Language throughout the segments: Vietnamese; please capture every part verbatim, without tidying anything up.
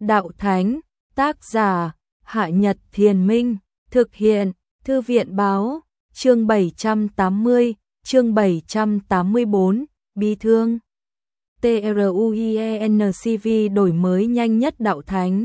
Đạo Thánh, tác giả, Hạ Nhật Thiền Minh, thực hiện, Thư viện Báo, chương bảy trăm tám mươi, chương bảy trăm tám mươi tư, bi thương. TRUIENCV đổi mới nhanh nhất Đạo Thánh.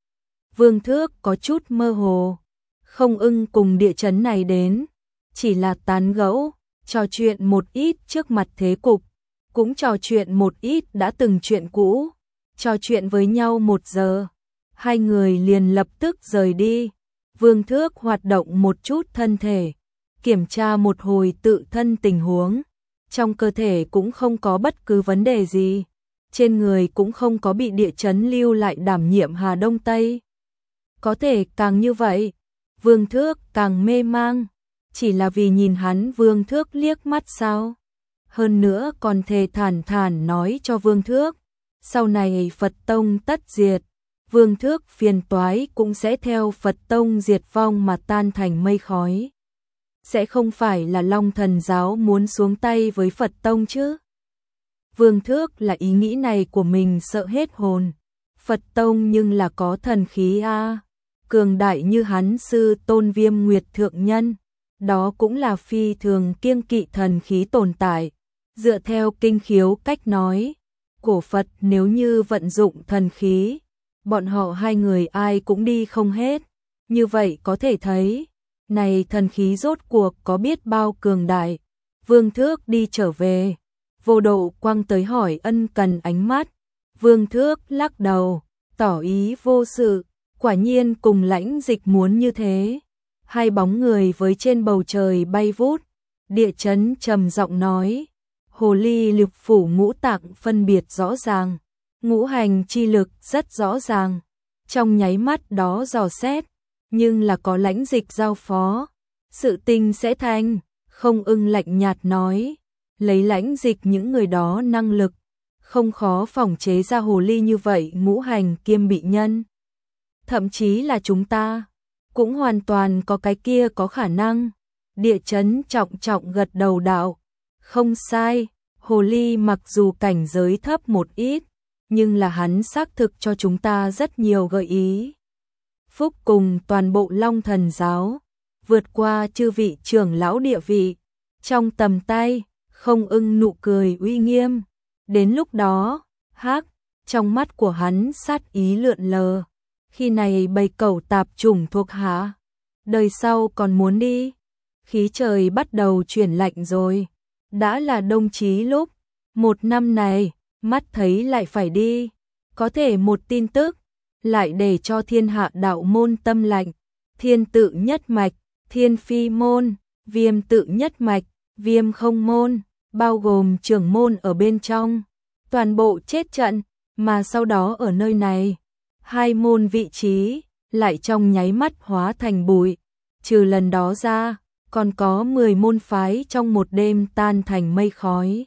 Vương Thước có chút mơ hồ, không ưng cùng địa chấn này đến, chỉ là tán gẫu, trò chuyện một ít trước mặt thế cục, cũng trò chuyện một ít đã từng chuyện cũ, trò chuyện với nhau một giờ, hai người liền lập tức rời đi. Vương Thước hoạt động một chút thân thể, kiểm tra một hồi tự thân tình huống, trong cơ thể cũng không có bất cứ vấn đề gì, trên người cũng không có bị địa chấn lưu lại đảm nhiệm Hà Đông Tây. Có thể càng như vậy, Vương Thước càng mê mang, chỉ là vì nhìn hắn Vương Thước liếc mắt sao? Hơn nữa còn thề thản thản nói cho Vương Thước, sau này Phật Tông tất diệt, Vương Thước phiền toái cũng sẽ theo Phật Tông diệt vong mà tan thành mây khói. Sẽ không phải là Long Thần Giáo muốn xuống tay với Phật Tông chứ? Vương Thước là ý nghĩ này của mình sợ hết hồn. Phật Tông nhưng là có thần khí a, cường đại như hắn sư Tôn Viêm Nguyệt Thượng Nhân, đó cũng là phi thường kiêng kỵ thần khí tồn tại. Dựa theo kinh khiếu cách nói, cổ Phật nếu như vận dụng thần khí, bọn họ hai người ai cũng đi không hết. Như vậy có thể thấy, này thần khí rốt cuộc có biết bao cường đại. Vương Thước đi trở về, Vô Độ quăng tới hỏi ân cần ánh mắt. Vương Thước lắc đầu, tỏ ý vô sự, quả nhiên cùng Lãnh Dịch muốn như thế. Hai bóng người với trên bầu trời bay vút, địa chấn trầm giọng nói, hồ ly lực phủ ngũ tạng phân biệt rõ ràng, ngũ hành chi lực rất rõ ràng, trong nháy mắt đó dò xét, nhưng là có Lãnh Dịch giao phó, sự tình sẽ thành. Không ưng lạnh nhạt nói, lấy Lãnh Dịch những người đó năng lực, không khó phòng chế ra hồ ly như vậy ngũ hành kiêm bị nhân. Thậm chí là chúng ta, cũng hoàn toàn có cái kia có khả năng. Địa chấn trọng trọng gật đầu đạo, không sai, hồ ly mặc dù cảnh giới thấp một ít, nhưng là hắn xác thực cho chúng ta rất nhiều gợi ý. Phúc cùng toàn bộ Long Thần Giáo, vượt qua chư vị trưởng lão địa vị, trong tầm tay, không ưng nụ cười uy nghiêm. Đến lúc đó, hắc, trong mắt của hắn sát ý lượn lờ, khi này bầy cẩu tạp chủng thuộc hạ, đời sau còn muốn đi. Khí trời bắt đầu chuyển lạnh rồi, đã là đông chí lúc, một năm này, mắt thấy lại phải đi, có thể một tin tức, lại để cho thiên hạ đạo môn tâm lạnh. Thiên tự nhất mạch, Thiên phi môn, Viêm tự nhất mạch, Viêm không môn, bao gồm trưởng môn ở bên trong, toàn bộ chết trận, mà sau đó ở nơi này, hai môn vị trí, lại trong nháy mắt hóa thành bụi, trừ lần đó ra, còn có mười môn phái trong một đêm tan thành mây khói.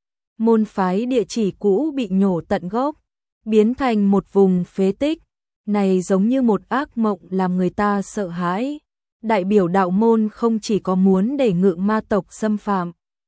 Môn phái địa chỉ cũ bị nhổ tận gốc, biến thành một vùng phế tích, này giống như một ác mộng làm người ta sợ hãi. Đại biểu đạo môn không chỉ có muốn để ngự ma tộc xâm phạm,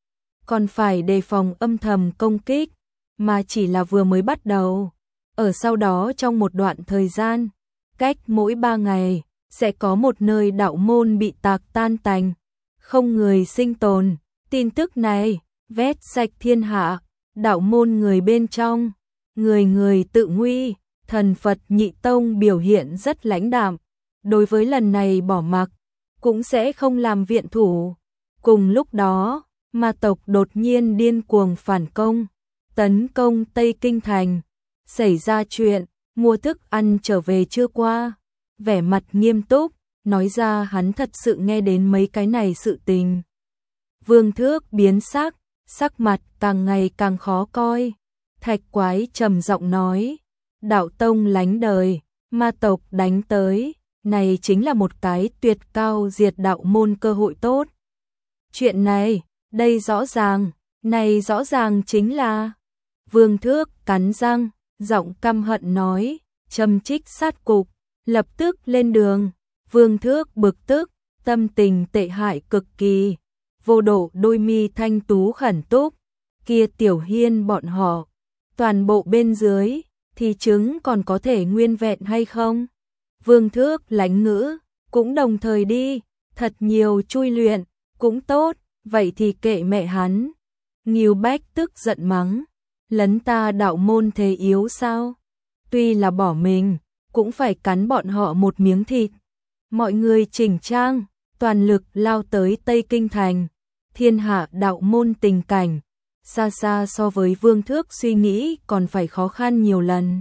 còn phải đề phòng âm thầm công kích, mà chỉ là vừa mới bắt đầu. Ở sau đó trong một đoạn thời gian, cách mỗi ba ngày, sẽ có một nơi đạo môn bị tạc tan tành, không người sinh tồn. Tin tức này, vét sạch thiên hạ, đạo môn người bên trong, người người tự nguy, thần Phật Nhị Tông biểu hiện rất lãnh đạm, đối với lần này bỏ mặc, cũng sẽ không làm viện thủ. Cùng lúc đó, ma tộc đột nhiên điên cuồng phản công, tấn công Tây Kinh Thành. Xảy ra chuyện, mua thức ăn trở về chưa qua, vẻ mặt nghiêm túc, nói ra hắn thật sự nghe đến mấy cái này sự tình. Vương Thước biến sắc, sắc mặt càng ngày càng khó coi. Thạch Quái trầm giọng nói, đạo tông lánh đời, ma tộc đánh tới, này chính là một cái tuyệt cao diệt đạo môn cơ hội tốt. Chuyện này, đây rõ ràng, này rõ ràng chính là... Vương Thước cắn răng, giọng căm hận nói, châm trích sát cục, lập tức lên đường. Vương Thước bực tức, tâm tình tệ hại cực kỳ. Vô Độ đôi mi thanh tú khẩn túc, kia Tiểu Hiên bọn họ, toàn bộ bên dưới, thì trứng còn có thể nguyên vẹn hay không? Vương Thước lánh ngữ, cũng đồng thời đi, thật nhiều chui luyện, cũng tốt, vậy thì kệ mẹ hắn. Ngưu Bách tức giận mắng, lấn ta đạo môn thế yếu sao? Tuy là bỏ mình, cũng phải cắn bọn họ một miếng thịt. Mọi người chỉnh trang, toàn lực lao tới Tây Kinh Thành. Thiên hạ đạo môn tình cảnh, xa xa so với Vương Thước suy nghĩ còn phải khó khăn nhiều lần.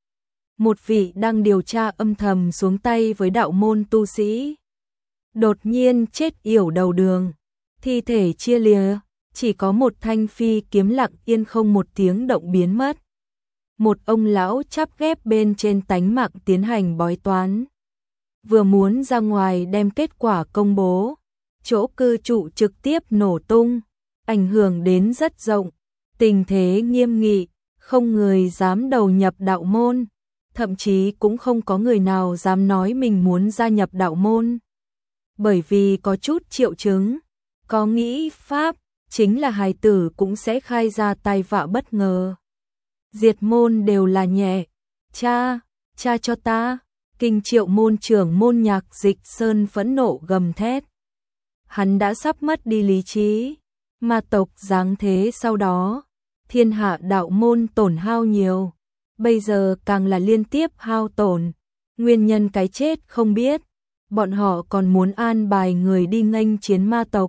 Một vị đang điều tra âm thầm xuống tay với đạo môn tu sĩ. Đột nhiên chết yểu đầu đường, thi thể chia lìa, chỉ có một thanh phi kiếm lặng yên không một tiếng động biến mất. Một ông lão chắp ghép bên trên tánh mạng tiến hành bói toán. Vừa muốn ra ngoài đem kết quả công bố, chỗ cư trụ trực tiếp nổ tung, ảnh hưởng đến rất rộng, tình thế nghiêm nghị, không người dám đầu nhập đạo môn, thậm chí cũng không có người nào dám nói mình muốn gia nhập đạo môn. Bởi vì có chút triệu chứng, có nghĩ pháp, chính là hài tử cũng sẽ khai ra tai vạ bất ngờ. Diệt môn đều là nhẹ, cha, cha cho ta, Kinh Triệu môn trưởng môn Nhạc Dịch Sơn phẫn nộ gầm thét. Hắn đã sắp mất đi lý trí, ma tộc giáng thế sau đó, thiên hạ đạo môn tổn hao nhiều, bây giờ càng là liên tiếp hao tổn, nguyên nhân cái chết không biết, bọn họ còn muốn an bài người đi nghênh chiến ma tộc,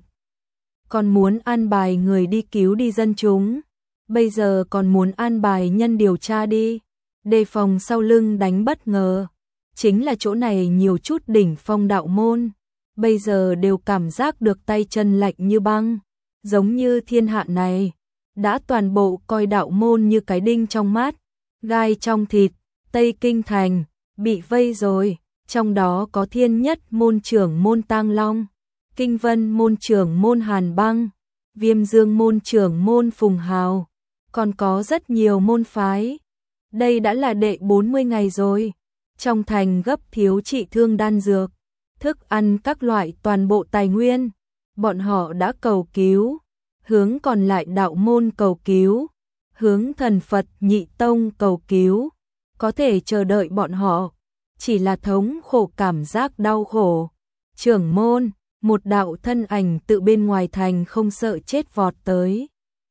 còn muốn an bài người đi cứu đi dân chúng, bây giờ còn muốn an bài nhân điều tra đi, đề phòng sau lưng đánh bất ngờ, chính là chỗ này nhiều chút đỉnh phong đạo môn. Bây giờ đều cảm giác được tay chân lạnh như băng, giống như thiên hạ này, đã toàn bộ coi đạo môn như cái đinh trong mắt, gai trong thịt, Tây Kinh Thành, bị vây rồi, trong đó có Thiên Nhất môn trưởng môn Tang Long, Kinh Vân môn trưởng môn Hàn Băng, Viêm Dương môn trưởng môn Phùng Hào, còn có rất nhiều môn phái. Đây đã là đệ bốn mươi ngày rồi, trong thành gấp thiếu trị thương đan dược, thức ăn các loại toàn bộ tài nguyên, bọn họ đã cầu cứu, hướng còn lại đạo môn cầu cứu, hướng thần Phật Nhị Tông cầu cứu, có thể chờ đợi bọn họ, chỉ là thống khổ cảm giác đau khổ. Trưởng môn, một đạo thân ảnh tự bên ngoài thành không sợ chết vọt tới.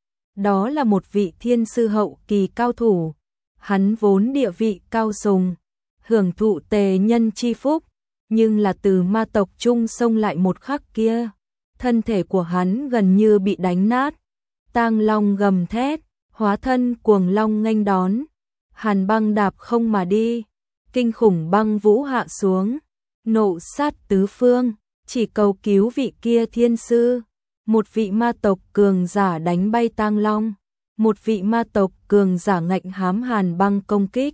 Đó là một vị thiên sư hậu kỳ cao thủ, hắn vốn địa vị cao sùng, hưởng thụ tề nhân chi phúc, nhưng là từ ma tộc chung xông lại một khắc kia, thân thể của hắn gần như bị đánh nát. Tang Long gầm thét, hóa thân cuồng long nghênh đón, Hàn Băng đạp không mà đi, kinh khủng băng vũ hạ xuống, nộ sát tứ phương, chỉ cầu cứu vị kia thiên sư. Một vị ma tộc cường giả đánh bay Tang Long, một vị ma tộc cường giả ngạnh hám Hàn Băng công kích.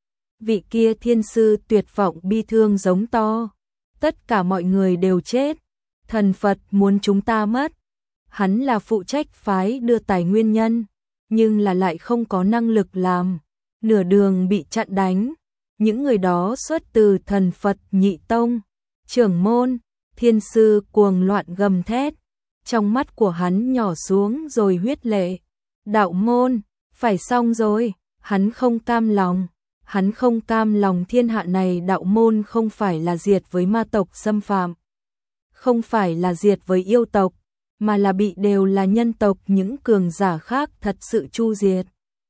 Vị kia thiên sư tuyệt vọng bi thương giống to, tất cả mọi người đều chết, thần Phật muốn chúng ta mất. Hắn là phụ trách phái đưa tài nguyên nhân, nhưng là lại không có năng lực làm, nửa đường bị chặn đánh. Những người đó xuất từ thần Phật Nhị Tông, trưởng môn, thiên sư cuồng loạn gầm thét, trong mắt của hắn nhỏ xuống rồi huyết lệ. Đạo môn, phải xong rồi, hắn không cam lòng. Hắn không cam lòng thiên hạ này đạo môn không phải là diệt với ma tộc xâm phạm, không phải là diệt với yêu tộc, mà là bị đều là nhân tộc những cường giả khác thật sự chu diệt.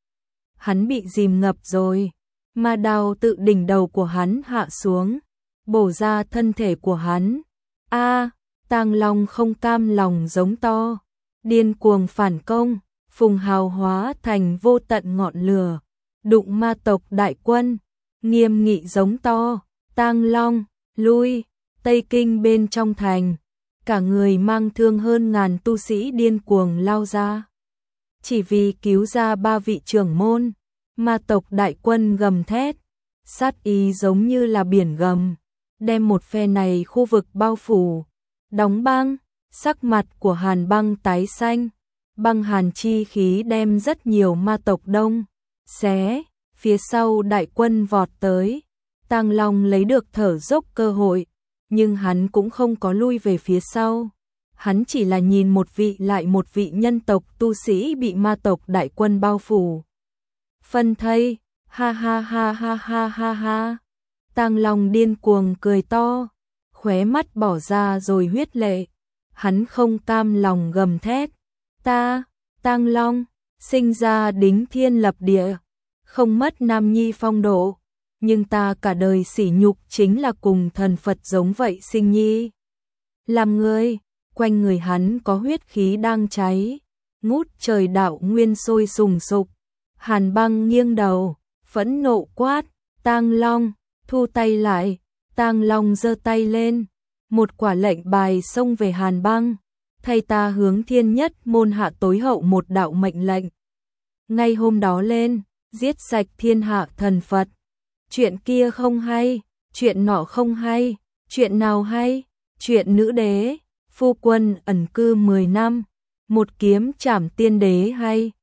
Hắn bị dìm ngập rồi, ma đao tự đỉnh đầu của hắn hạ xuống, bổ ra thân thể của hắn. A, Tang Long không cam lòng giống to, điên cuồng phản công, Phùng Hào hóa thành vô tận ngọn lửa. Đụng ma tộc đại quân, nghiêm nghị giống to, Tang Long, lui, Tây Kinh bên trong thành, cả người mang thương hơn ngàn tu sĩ điên cuồng lao ra. Chỉ vì cứu ra ba vị trưởng môn, ma tộc đại quân gầm thét, sát ý giống như là biển gầm, đem một phe này khu vực bao phủ, đóng băng, sắc mặt của Hàn Băng tái xanh, băng hàn chi khí đem rất nhiều ma tộc đông xé, phía sau đại quân vọt tới, Tang Long lấy được thở dốc cơ hội, nhưng hắn cũng không có lui về phía sau, hắn chỉ là nhìn một vị lại một vị nhân tộc tu sĩ bị ma tộc đại quân bao phủ. Phân thây, Ha ha ha ha ha ha ha. Tang Long điên cuồng cười to, khóe mắt bỏ ra rồi huyết lệ. Hắn không cam lòng gầm thét, ta, Tang Long, sinh ra đính thiên lập địa, không mất nam nhi phong độ, nhưng ta cả đời sỉ nhục chính là cùng thần Phật giống vậy sinh nhi. Làm người, quanh người hắn có huyết khí đang cháy, ngút trời đạo nguyên sôi sùng sục. Hàn Băng nghiêng đầu, phẫn nộ quát, Tang Long, thu tay lại. Tang Long giơ tay lên, một quả lệnh bài xông về Hàn Băng, thay ta hướng Thiên Nhất môn hạ tối hậu một đạo mệnh lệnh. Ngay hôm đó lên, giết sạch thiên hạ thần Phật. Chuyện kia không hay, chuyện nọ không hay, chuyện nào hay? Chuyện nữ đế, phu quân ẩn cư mười năm, một kiếm trảm tiên đế hay?